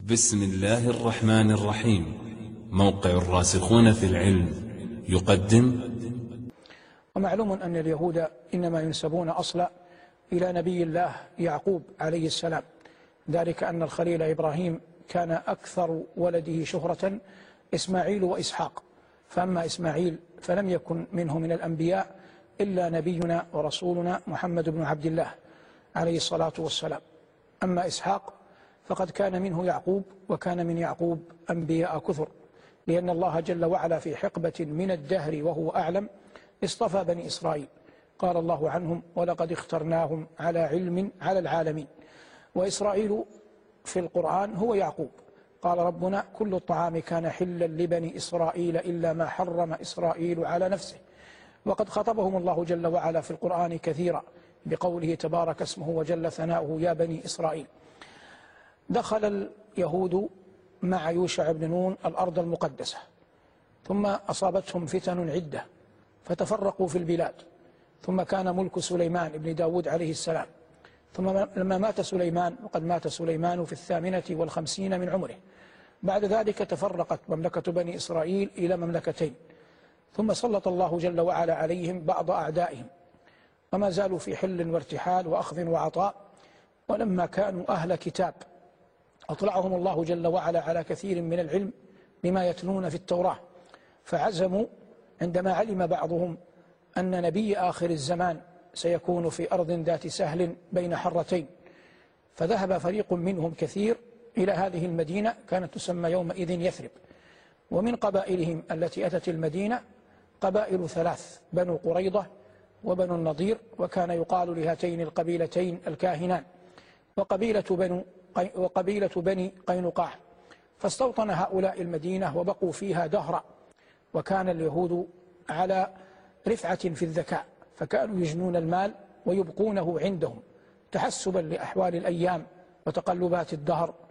بسم الله الرحمن الرحيم. موقع الراسخون في العلم يقدم. ومعلوم أن اليهود إنما ينسبون أصلا إلى نبي الله يعقوب عليه السلام، ذلك أن الخليل إبراهيم كان أكثر ولده شهرة إسماعيل وإسحاق، فأما إسماعيل فلم يكن منه من الأنبياء إلا نبينا ورسولنا محمد بن عبد الله عليه الصلاة والسلام. أما إسحاق فقد كان منه يعقوب، وكان من يعقوب أنبياء كثر، لأن الله جل وعلا في حقبة من الدهر وهو أعلم اصطفى بني إسرائيل، قال الله عنهم: ولقد اخترناهم على علم على العالمين. وإسرائيل في القرآن هو يعقوب، قال ربنا: كل الطعام كان حلا لبني إسرائيل إلا ما حرم إسرائيل على نفسه. وقد خطبهم الله جل وعلا في القرآن كثيرا بقوله تبارك اسمه وجل ثناؤه: يا بني إسرائيل. دخل اليهود مع يوشع بن نون الأرض المقدسة، ثم أصابتهم فتن عدة فتفرقوا في البلاد، ثم كان ملك سليمان بن داود عليه السلام، ثم لما مات سليمان، وقد مات سليمان في 58 من عمره، بعد ذلك تفرقت مملكة بني إسرائيل إلى مملكتين، ثم سلط الله جل وعلا عليهم بعض أعدائهم، وما زالوا في حل وارتحال وأخذ وعطاء. ولما كانوا أهل كتاب أطلعهم الله جل وعلا على كثير من العلم بما يتلون في التوراة، فعزموا عندما علم بعضهم أن نبي آخر الزمان سيكون في أرض ذات سهل بين حرتين، فذهب فريق منهم كثير إلى هذه المدينة، كانت تسمى يومئذ يثرب. ومن قبائلهم التي أتت المدينة قبائل ثلاث: بنو قريظة وبنو النضير، وكان يقال لهاتين القبيلتين الكاهنان، وقبيلة بني قينقاع. فاستوطن هؤلاء المدينة وبقوا فيها دهرا، وكان اليهود على رفعة في الذكاء، فكانوا يجنون المال ويبقونه عندهم تحسبا لأحوال الأيام وتقلبات الدهر